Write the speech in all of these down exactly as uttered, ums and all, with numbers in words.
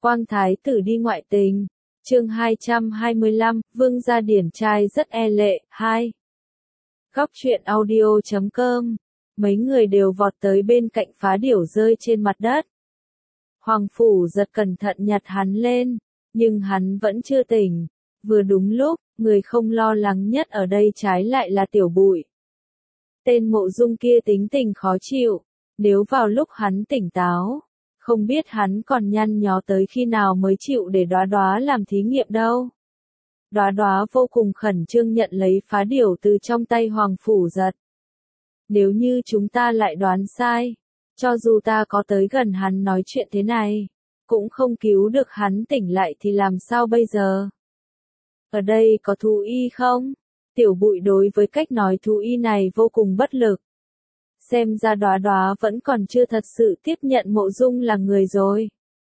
Quang Thái tử đi ngoại tình. Chương hai trăm hai mươi lăm, Vương gia điển trai rất e lệ. hai. Góc truyện audio chấm com. Mấy người đều vọt tới bên cạnh Phá Điểu rơi trên mặt đất. Hoàng Phủ giật cẩn thận nhặt hắn lên, nhưng hắn vẫn chưa tỉnh. Vừa đúng lúc, người không lo lắng nhất ở đây trái lại là Tiểu Bụi. Tên Mộ Dung kia tính tình khó chịu, nếu vào lúc hắn tỉnh táo, không biết hắn còn nhăn nhó tới khi nào mới chịu để Đóa Đóa làm thí nghiệm đâu. Đóa Đóa vô cùng khẩn trương nhận lấy Phá Điểu từ trong tay Hoàng Phủ giật. Nếu như chúng ta lại đoán sai, cho dù ta có tới gần hắn nói chuyện thế này, cũng không cứu được hắn tỉnh lại thì làm sao bây giờ? Ở đây có thú y không? Tiểu Bụi đối với cách nói thú y này vô cùng bất lực. Xem ra Đóa Đóa vẫn còn chưa thật sự tiếp nhận Mộ Dung là người rồi.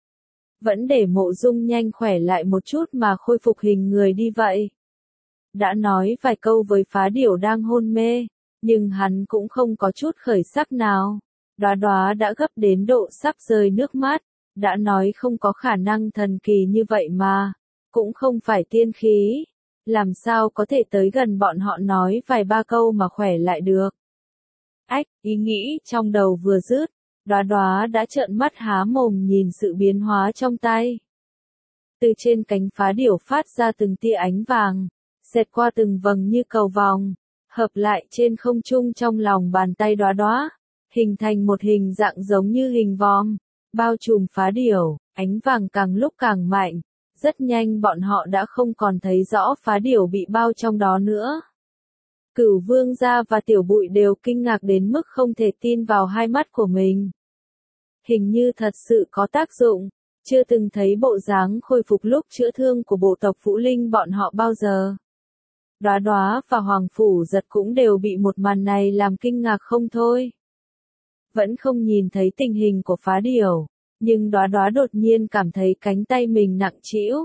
Vẫn để Mộ Dung nhanh khỏe lại một chút mà khôi phục hình người đi vậy. Đã nói vài câu với Phá Điểu đang hôn mê, nhưng hắn cũng không có chút khởi sắc nào. Đóa Đóa đã gấp đến độ sắp rơi nước mắt, đã nói không có khả năng thần kỳ như vậy mà, cũng không phải tiên khí, làm sao có thể tới gần bọn họ nói vài ba câu mà khỏe lại được. Ách, ý nghĩ trong đầu vừa dứt, Đóa Đóa đã trợn mắt há mồm nhìn sự biến hóa trong tay. Từ trên cánh Phá Điểu phát ra từng tia ánh vàng, xẹt qua từng vầng như cầu vòng, hợp lại trên không trung trong lòng bàn tay Đóa Đóa, hình thành một hình dạng giống như hình vòm, bao trùm Phá Điểu, ánh vàng càng lúc càng mạnh, rất nhanh bọn họ đã không còn thấy rõ Phá Điểu bị bao trong đó nữa. Cửu Vương gia và Tiểu Bụi đều kinh ngạc đến mức không thể tin vào hai mắt của mình. Hình như thật sự có tác dụng, chưa từng thấy bộ dáng khôi phục lúc chữa thương của bộ tộc Vũ Linh bọn họ bao giờ. Đóa Đóa và Hoàng Phủ giật cũng đều bị một màn này làm kinh ngạc không thôi. Vẫn không nhìn thấy tình hình của Phá Điểu, nhưng Đóa Đóa đột nhiên cảm thấy cánh tay mình nặng trĩu.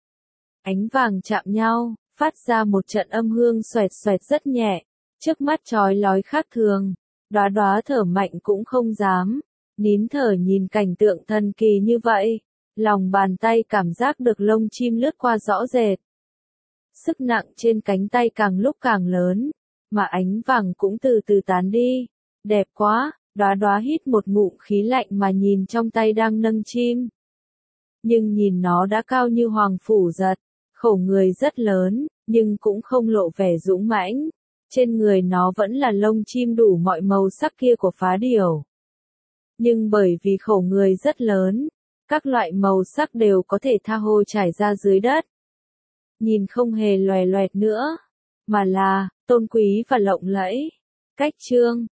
Ánh vàng chạm nhau, phát ra một trận âm hương xoẹt xoẹt rất nhẹ, trước mắt chói lói khác thường. Đóa Đóa thở mạnh cũng không dám, nín thở nhìn cảnh tượng thần kỳ như vậy, lòng bàn tay cảm giác được lông chim lướt qua rõ rệt. Sức nặng trên cánh tay càng lúc càng lớn, mà ánh vàng cũng từ từ tán đi. Đẹp quá, Đóa Đóa hít một ngụm khí lạnh mà nhìn trong tay đang nâng chim. Nhưng nhìn nó đã cao như Hoàng Phủ giật, khổ người rất lớn, nhưng cũng không lộ vẻ dũng mãnh. Trên người nó vẫn là lông chim đủ mọi màu sắc kia của Phá Điểu. Nhưng bởi vì khổ người rất lớn, các loại màu sắc đều có thể tha hồ trải ra dưới đất. Nhìn không hề loè loẹt nữa, mà là tôn quý và lộng lẫy. Cách chương